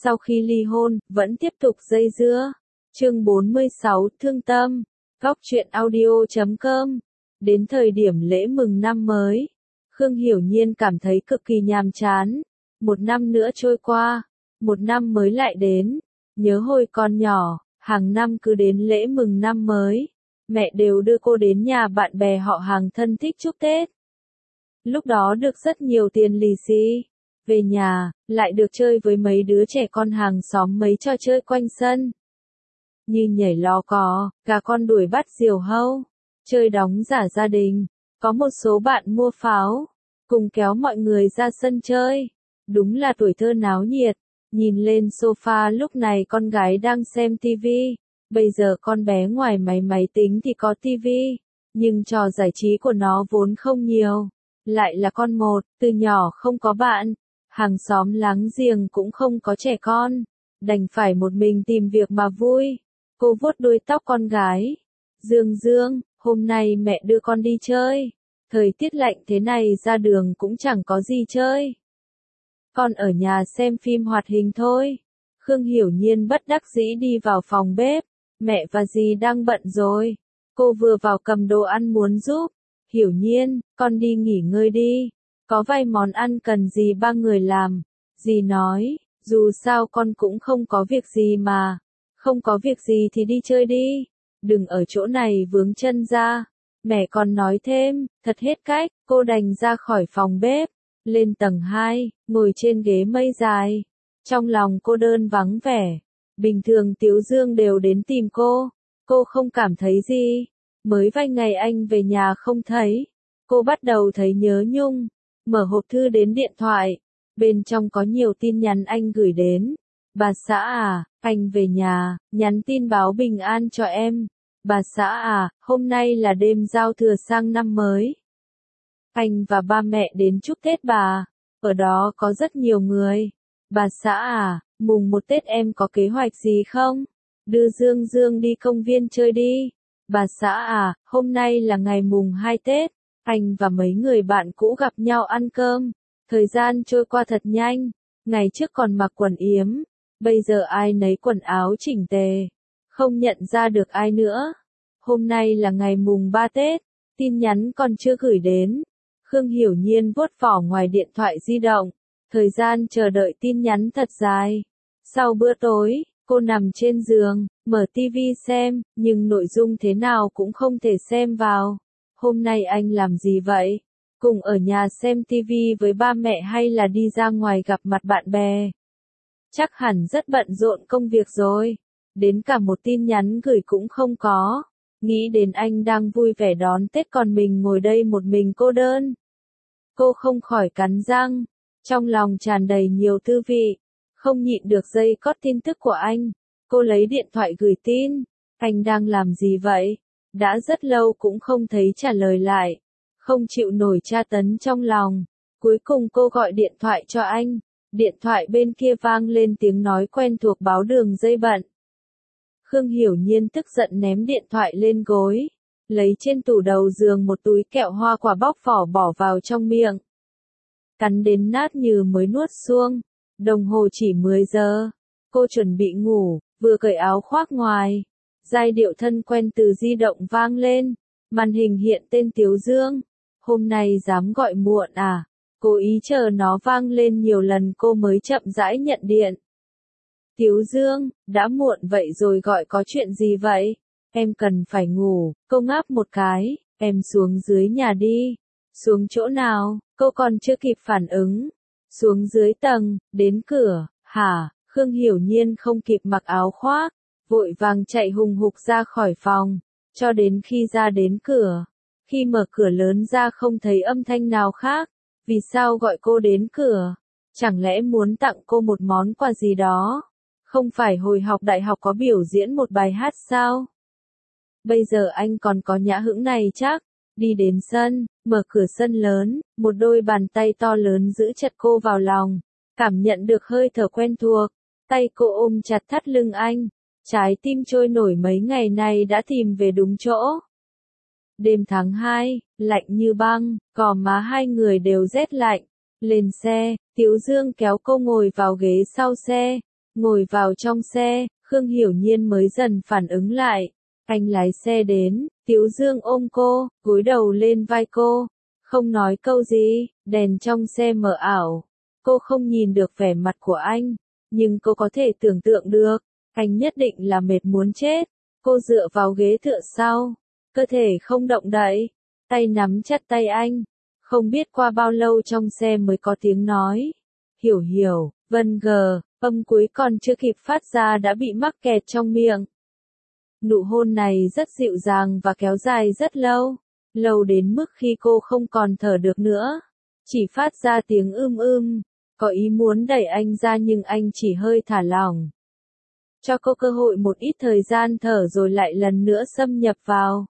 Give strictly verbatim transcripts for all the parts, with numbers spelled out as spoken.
sau khi ly hôn, vẫn tiếp tục dây dưa. Chương bốn mươi sáu, Thương tâm. Góc truyện audio chấm com. Đến thời điểm lễ mừng năm mới, Khương Hiểu Nhiên cảm thấy cực kỳ nhàm chán. Một năm nữa trôi qua, một năm mới lại đến. Nhớ hồi còn nhỏ, hàng năm cứ đến lễ mừng năm mới, mẹ đều đưa cô đến nhà bạn bè họ hàng thân thích chúc Tết. Lúc đó được rất nhiều tiền lì xì. Về nhà, lại được chơi với mấy đứa trẻ con hàng xóm mấy trò chơi quanh sân. Như nhảy lò cò, gà con đuổi bắt diều hâu, chơi đóng giả gia đình. Có một số bạn mua pháo, cùng kéo mọi người ra sân chơi. Đúng là tuổi thơ náo nhiệt. Nhìn lên sofa lúc này con gái đang xem tivi. Bây giờ con bé ngoài máy máy tính thì có tivi, nhưng trò giải trí của nó vốn không nhiều. Lại là con một, từ nhỏ không có bạn, hàng xóm láng giềng cũng không có trẻ con, đành phải một mình tìm việc mà vui. Cô vuốt đuôi tóc con gái. Dương Dương, hôm nay mẹ đưa con đi chơi. Thời tiết lạnh thế này ra đường cũng chẳng có gì chơi. Con ở nhà xem phim hoạt hình thôi. Khương Hiểu Nhiên bất đắc dĩ đi vào phòng bếp. Mẹ và dì đang bận rồi. Cô vừa vào cầm đồ ăn muốn giúp. Hiểu Nhiên, con đi nghỉ ngơi đi. Có vài món ăn cần dì ba người làm. Dì nói, dù sao con cũng không có việc gì mà. Không có việc gì thì đi chơi đi. Đừng ở chỗ này vướng chân ra. Mẹ còn nói thêm, thật hết cách, cô đành ra khỏi phòng bếp. Lên tầng hai, ngồi trên ghế mây dài. Trong lòng cô đơn vắng vẻ. Bình thường Tiếu Dương đều đến tìm cô. Cô không cảm thấy gì. Mới vài ngày anh về nhà không thấy. Cô bắt đầu thấy nhớ nhung. Mở hộp thư đến điện thoại. Bên trong có nhiều tin nhắn anh gửi đến. Bà xã à, anh về nhà, nhắn tin báo bình an cho em. Bà xã à, hôm nay là đêm giao thừa sang năm mới. Anh và ba mẹ đến chúc Tết bà. Ở đó có rất nhiều người. Bà xã à, mùng một Tết em có kế hoạch gì không? Đưa Dương Dương đi công viên chơi đi. Bà xã à, hôm nay là ngày mùng hai Tết. Anh và mấy người bạn cũ gặp nhau ăn cơm. Thời gian trôi qua thật nhanh. Ngày trước còn mặc quần yếm. Bây giờ ai nấy quần áo chỉnh tề. Không nhận ra được ai nữa. Hôm nay là ngày mùng ba Tết. Tin nhắn còn chưa gửi đến. Khương Hiểu Nhiên vuốt vỏ ngoài điện thoại di động. Thời gian chờ đợi tin nhắn thật dài. Sau bữa tối, cô nằm trên giường, mở tivi xem, nhưng nội dung thế nào cũng không thể xem vào. Hôm nay anh làm gì vậy? Cùng ở nhà xem tivi với ba mẹ hay là đi ra ngoài gặp mặt bạn bè? Chắc hẳn rất bận rộn công việc rồi. Đến cả một tin nhắn gửi cũng không có. Nghĩ đến anh đang vui vẻ đón Tết còn mình ngồi đây một mình cô đơn. Cô không khỏi cắn răng. Trong lòng tràn đầy nhiều tư vị. Không nhịn được giây cót tin tức của anh. Cô lấy điện thoại gửi tin. Anh đang làm gì vậy? Đã rất lâu cũng không thấy trả lời lại. Không chịu nổi tra tấn trong lòng. Cuối cùng cô gọi điện thoại cho anh. Điện thoại bên kia vang lên tiếng nói quen thuộc báo đường dây bận. Khương Hiểu Nhiên tức giận ném điện thoại lên gối. Lấy trên tủ đầu giường một túi kẹo hoa quả bóc vỏ bỏ vào trong miệng. Cắn đến nát như mới nuốt xuông. Đồng hồ chỉ mười giờ. Cô chuẩn bị ngủ, vừa cởi áo khoác ngoài. Giai điệu thân quen từ di động vang lên. Màn hình hiện tên Tiếu Dương. Hôm nay dám gọi muộn à? Cố ý chờ nó vang lên nhiều lần cô mới chậm rãi nhận điện. Tiếu Dương, đã muộn vậy rồi gọi có chuyện gì vậy? Em cần phải ngủ. Cô ngáp một cái. Em xuống dưới nhà đi. Xuống chỗ nào? Cô còn chưa kịp phản ứng. Xuống dưới tầng, đến cửa. Hả? Khương Hiểu Nhiên không kịp mặc áo khoác. Vội vàng chạy hùng hục ra khỏi phòng. Cho đến khi ra đến cửa. Khi mở cửa lớn ra không thấy âm thanh nào khác. Vì sao gọi cô đến cửa? Chẳng lẽ muốn tặng cô một món quà gì đó? Không phải hồi học đại học có biểu diễn một bài hát sao? Bây giờ anh còn có nhã hứng này chắc. Đi đến sân, mở cửa sân lớn, một đôi bàn tay to lớn giữ chặt cô vào lòng. Cảm nhận được hơi thở quen thuộc. Tay cô ôm chặt thắt lưng anh. Trái tim trôi nổi mấy ngày nay đã tìm về đúng chỗ. Đêm tháng hai, lạnh như băng, gò má hai người đều rét lạnh. Lên xe, Tiếu Dương kéo cô ngồi vào ghế sau xe. Ngồi vào trong xe, Khương Hiểu Nhiên mới dần phản ứng lại. Anh lái xe đến, Tiếu Dương ôm cô, gối đầu lên vai cô, không nói câu gì, đèn trong xe mờ ảo. Cô không nhìn được vẻ mặt của anh, nhưng cô có thể tưởng tượng được, anh nhất định là mệt muốn chết. Cô dựa vào ghế tựa sau, cơ thể không động đậy, tay nắm chặt tay anh. Không biết qua bao lâu trong xe mới có tiếng nói. Hiểu hiểu, vân gờ, âm cuối còn chưa kịp phát ra đã bị mắc kẹt trong miệng. Nụ hôn này rất dịu dàng và kéo dài rất lâu, lâu đến mức khi cô không còn thở được nữa, chỉ phát ra tiếng ưm ưm, có ý muốn đẩy anh ra nhưng anh chỉ hơi thả lỏng. Cho cô cơ hội một ít thời gian thở rồi lại lần nữa xâm nhập vào.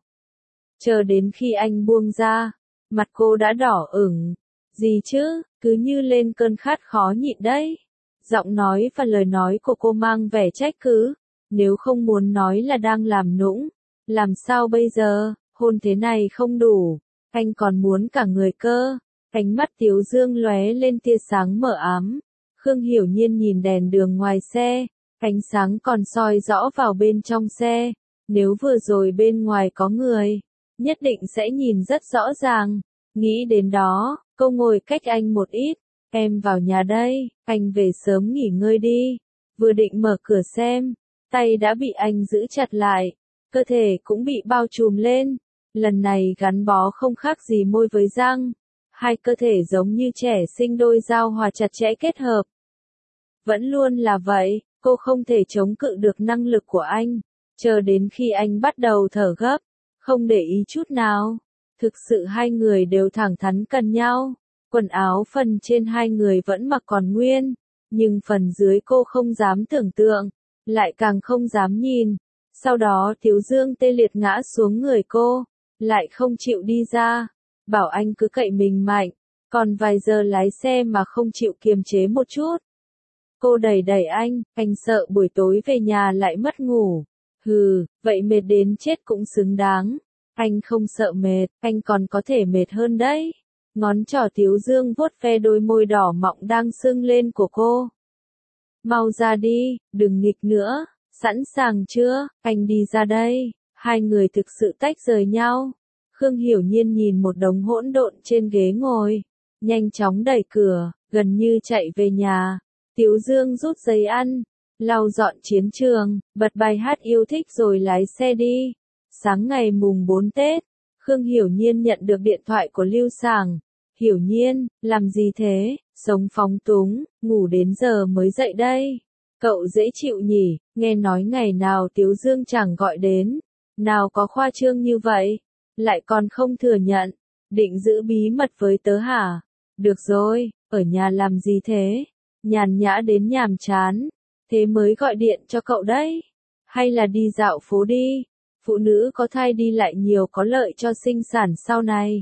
Chờ đến khi anh buông ra, mặt cô đã đỏ ửng. Gì chứ, cứ như lên cơn khát khó nhịn đấy. Giọng nói và lời nói của cô mang vẻ trách cứ. Nếu không muốn nói là đang làm nũng, làm sao bây giờ, hôn thế này không đủ, anh còn muốn cả người cơ. Ánh mắt Tiếu Dương lóe lên tia sáng mờ ám. Khương Hiểu Nhiên nhìn đèn đường ngoài xe, ánh sáng còn soi rõ vào bên trong xe. Nếu vừa rồi bên ngoài có người, nhất định sẽ nhìn rất rõ ràng. Nghĩ đến đó, cô ngồi cách anh một ít. Em vào nhà đây, anh về sớm nghỉ ngơi đi. Vừa định mở cửa xem, tay đã bị anh giữ chặt lại, cơ thể cũng bị bao trùm lên. Lần này gắn bó không khác gì môi với răng. Hai cơ thể giống như trẻ sinh đôi giao hòa chặt chẽ kết hợp. Vẫn luôn là vậy, cô không thể chống cự được năng lực của anh. Chờ đến khi anh bắt đầu thở gấp, không để ý chút nào. Thực sự hai người đều thẳng thắn cần nhau. Quần áo phần trên hai người vẫn mặc còn nguyên, nhưng phần dưới cô không dám tưởng tượng, lại càng không dám nhìn. Sau đó Tiếu Dương tê liệt ngã xuống người cô, lại không chịu đi ra, bảo anh cứ cậy mình mạnh, còn vài giờ lái xe mà không chịu kiềm chế một chút. Cô đẩy đẩy anh, anh sợ buổi tối về nhà lại mất ngủ. Hừ, vậy mệt đến chết cũng xứng đáng. Anh không sợ mệt, anh còn có thể mệt hơn đấy. Ngón trỏ Tiếu Dương vuốt ve đôi môi đỏ mọng đang sưng lên của cô. Mau ra đi, đừng nghịch nữa, sẵn sàng chưa, anh đi ra đây. Hai người thực sự tách rời nhau. Khương Hiểu Nhiên nhìn một đống hỗn độn trên ghế ngồi, nhanh chóng đẩy cửa, gần như chạy về nhà. Tiếu Dương rút giấy ăn, lau dọn chiến trường, bật bài hát yêu thích rồi lái xe đi. Sáng ngày mùng bốn Tết, Khương Hiểu Nhiên nhận được điện thoại của Lưu Sảng. Hiểu Nhiên, làm gì thế, sống phóng túng, ngủ đến giờ mới dậy đây. Cậu dễ chịu nhỉ, nghe nói ngày nào Tiếu Dương chẳng gọi đến. Nào có khoa trương như vậy, lại còn không thừa nhận, định giữ bí mật với tớ hả? Được rồi, ở nhà làm gì thế? Nhàn nhã đến nhàm chán, thế mới gọi điện cho cậu đấy. Hay là đi dạo phố đi, phụ nữ có thai đi lại nhiều có lợi cho sinh sản sau này.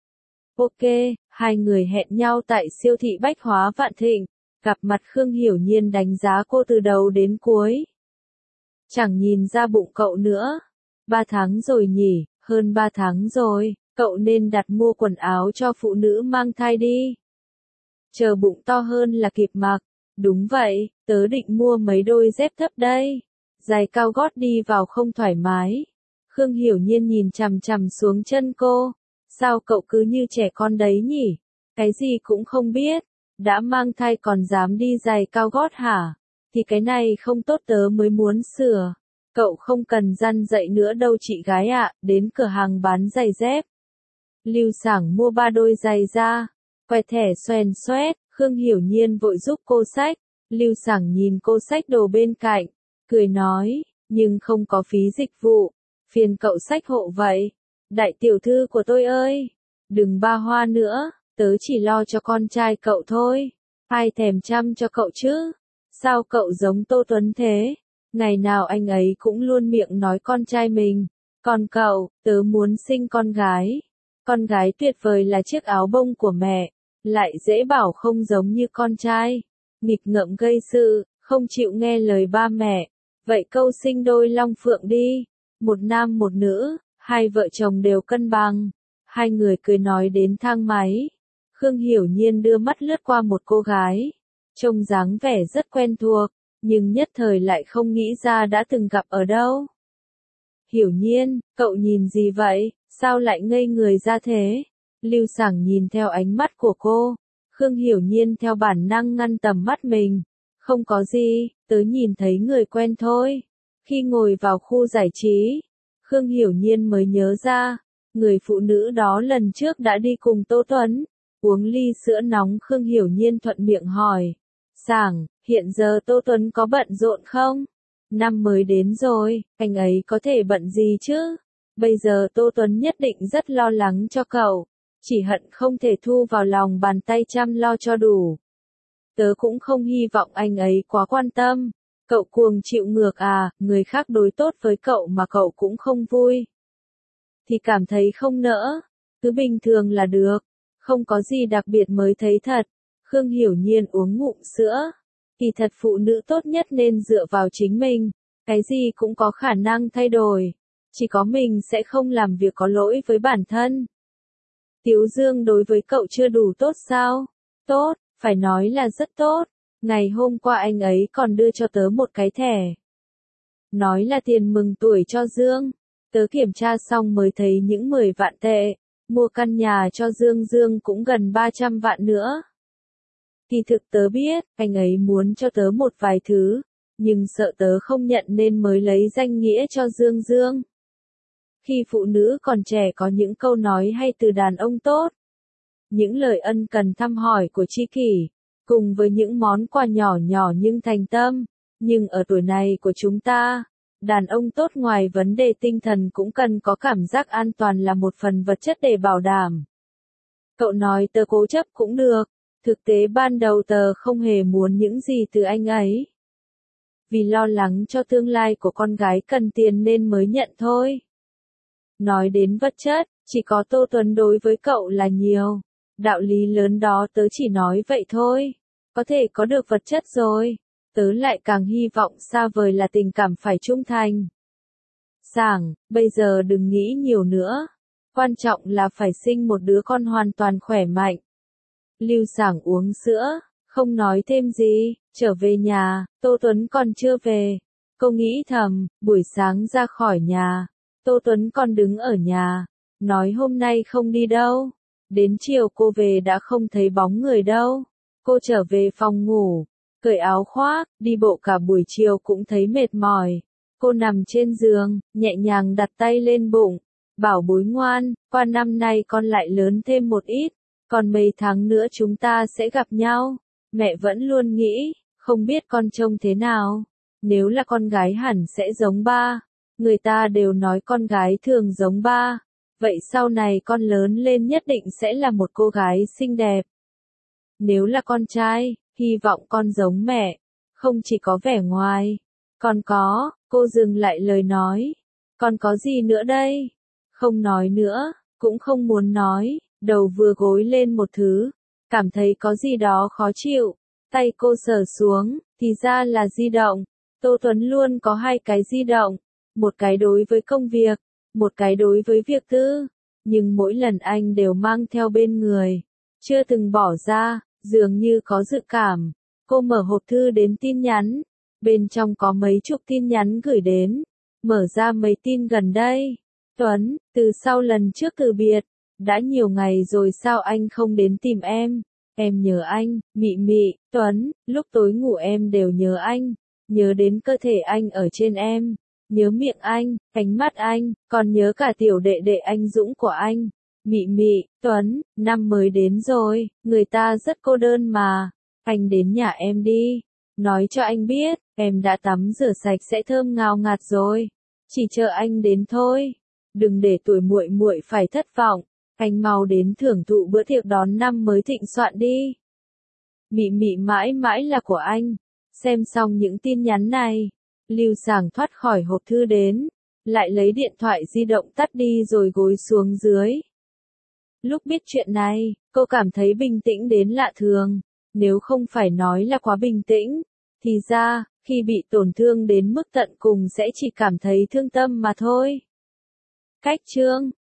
Ok, hai người hẹn nhau tại siêu thị bách hóa Vạn Thịnh, gặp mặt Khương Hiểu Nhiên đánh giá cô từ đầu đến cuối. Chẳng nhìn ra bụng cậu nữa. Ba tháng rồi nhỉ, hơn ba tháng rồi, cậu nên đặt mua quần áo cho phụ nữ mang thai đi. Chờ bụng to hơn là kịp mặc. Đúng vậy, tớ định mua mấy đôi dép thấp đây. Giày cao gót đi vào không thoải mái. Khương Hiểu Nhiên nhìn chằm chằm xuống chân cô. Sao cậu cứ như trẻ con đấy nhỉ? Cái gì cũng không biết. Đã mang thai còn dám đi giày cao gót hả? Thì cái này không tốt tớ mới muốn sửa. Cậu không cần răn dạy nữa đâu chị gái ạ, đến cửa hàng bán giày dép. Lưu Sảng mua ba đôi giày ra, quẹt thẻ xoèn xoét, Khương Hiểu Nhiên vội giúp cô xách. Lưu Sảng nhìn cô xách đồ bên cạnh, cười nói, nhưng không có phí dịch vụ, phiền cậu xách hộ vậy. Đại tiểu thư của tôi ơi, đừng ba hoa nữa, tớ chỉ lo cho con trai cậu thôi. Ai thèm chăm cho cậu chứ? Sao cậu giống Tô Tuấn thế? Ngày nào anh ấy cũng luôn miệng nói con trai mình. Còn cậu, tớ muốn sinh con gái. Con gái tuyệt vời là chiếc áo bông của mẹ, lại dễ bảo không giống như con trai. Nghịch ngợm gây sự, không chịu nghe lời ba mẹ. Vậy câu sinh đôi long phượng đi, một nam một nữ, hai vợ chồng đều cân bằng. Hai người cười nói đến thang máy. Khương Hiểu Nhiên đưa mắt lướt qua một cô gái, trông dáng vẻ rất quen thuộc. nhưng nhất thời lại không nghĩ ra đã từng gặp ở đâu. Hiểu Nhiên, cậu nhìn gì vậy, sao lại ngây người ra thế? Lưu Sảng nhìn theo ánh mắt của cô, Khương Hiểu Nhiên theo bản năng ngăn tầm mắt mình. Không có gì, tớ nhìn thấy người quen thôi. Khi ngồi vào khu giải trí, Khương Hiểu Nhiên mới nhớ ra, người phụ nữ đó lần trước đã đi cùng Tô Tuấn. Uống ly sữa nóng, Khương Hiểu Nhiên thuận miệng hỏi. Sảng, hiện giờ Tô Tuấn có bận rộn không? Năm mới đến rồi, anh ấy có thể bận gì chứ? Bây giờ Tô Tuấn nhất định rất lo lắng cho cậu, chỉ hận không thể thu vào lòng bàn tay chăm lo cho đủ. Tớ cũng không hy vọng anh ấy quá quan tâm. Cậu cuồng chịu ngược à, người khác đối tốt với cậu mà cậu cũng không vui. Thì cảm thấy không nỡ, cứ bình thường là được, không có gì đặc biệt mới thấy thật. Khương Hiểu Nhiên uống ngụm sữa. Kỳ thật phụ nữ tốt nhất nên dựa vào chính mình, cái gì cũng có khả năng thay đổi. Chỉ có mình sẽ không làm việc có lỗi với bản thân. Tiếu Dương đối với cậu chưa đủ tốt sao? Tốt, phải nói là rất tốt. Ngày hôm qua anh ấy còn đưa cho tớ một cái thẻ. Nói là tiền mừng tuổi cho Dương. Tớ kiểm tra xong mới thấy những mười vạn tệ. Mua căn nhà cho Dương Dương cũng gần ba trăm vạn nữa. Kỳ thực tớ biết, anh ấy muốn cho tớ một vài thứ, nhưng sợ tớ không nhận nên mới lấy danh nghĩa cho Dương Dương. Khi phụ nữ còn trẻ có những câu nói hay từ đàn ông tốt, những lời ân cần thăm hỏi của tri kỷ, cùng với những món quà nhỏ nhỏ nhưng thành tâm, nhưng ở tuổi này của chúng ta, đàn ông tốt ngoài vấn đề tinh thần cũng cần có cảm giác an toàn là một phần vật chất để bảo đảm. Cậu nói tớ cố chấp cũng được, thực tế ban đầu tớ không hề muốn những gì từ anh ấy. Vì lo lắng cho tương lai của con gái cần tiền nên mới nhận thôi. Nói đến vật chất, chỉ có Tô Tuấn đối với cậu là nhiều. Đạo lý lớn đó tớ chỉ nói vậy thôi. Có thể có được vật chất rồi, tớ lại càng hy vọng xa vời là tình cảm phải trung thành. Sảng, bây giờ đừng nghĩ nhiều nữa. Quan trọng là phải sinh một đứa con hoàn toàn khỏe mạnh. Lưu Sảng uống sữa, không nói thêm gì, trở về nhà, Tô Tuấn còn chưa về. Cô nghĩ thầm, buổi sáng ra khỏi nhà, Tô Tuấn còn đứng ở nhà, nói hôm nay không đi đâu. Đến chiều cô về đã không thấy bóng người đâu. Cô trở về phòng ngủ, cởi áo khoác, đi bộ cả buổi chiều cũng thấy mệt mỏi. Cô nằm trên giường, nhẹ nhàng đặt tay lên bụng, bảo bối ngoan, qua năm nay con lại lớn thêm một ít, còn mấy tháng nữa chúng ta sẽ gặp nhau. Mẹ vẫn luôn nghĩ, không biết con trông thế nào. Nếu là con gái hẳn sẽ giống ba. Người ta đều nói con gái thường giống ba. Vậy sau này con lớn lên nhất định sẽ là một cô gái xinh đẹp. Nếu là con trai, hy vọng con giống mẹ. Không chỉ có vẻ ngoài. Còn có, cô dừng lại lời nói. Còn có gì nữa đây? Không nói nữa, cũng không muốn nói. Đầu vừa gối lên một thứ. Cảm thấy có gì đó khó chịu. Tay cô sờ xuống, thì ra là di động. Tô Tuấn luôn có hai cái di động. Một cái đối với công việc, một cái đối với việc tư. Nhưng mỗi lần anh đều mang theo bên người. Chưa từng bỏ ra, dường như có dự cảm. Cô mở hộp thư đến tin nhắn. Bên trong có mấy chục tin nhắn gửi đến. Mở ra mấy tin gần đây. Tuấn, từ sau lần trước từ biệt, đã nhiều ngày rồi sao anh không đến tìm em? Em nhớ anh, Mị Mị, Tuấn, lúc tối ngủ em đều nhớ anh. Nhớ đến cơ thể anh ở trên em. Nhớ miệng anh, cánh mắt anh, còn nhớ cả tiểu đệ đệ anh Dũng của anh. Mị Mị, Tuấn, năm mới đến rồi, người ta rất cô đơn mà. Anh đến nhà em đi. Nói cho anh biết, em đã tắm rửa sạch sẽ thơm ngào ngạt rồi. Chỉ chờ anh đến thôi. Đừng để tuổi muội muội phải thất vọng. Anh mau đến thưởng thụ bữa tiệc đón năm mới thịnh soạn đi. Mị Mị mãi mãi là của anh. Xem xong những tin nhắn này, Lưu Sảng thoát khỏi hộp thư đến, lại lấy điện thoại di động tắt đi rồi gối xuống dưới. Lúc biết chuyện này, cô cảm thấy bình tĩnh đến lạ thường, nếu không phải nói là quá bình tĩnh, thì ra, khi bị tổn thương đến mức tận cùng sẽ chỉ cảm thấy thương tâm mà thôi. Cách chương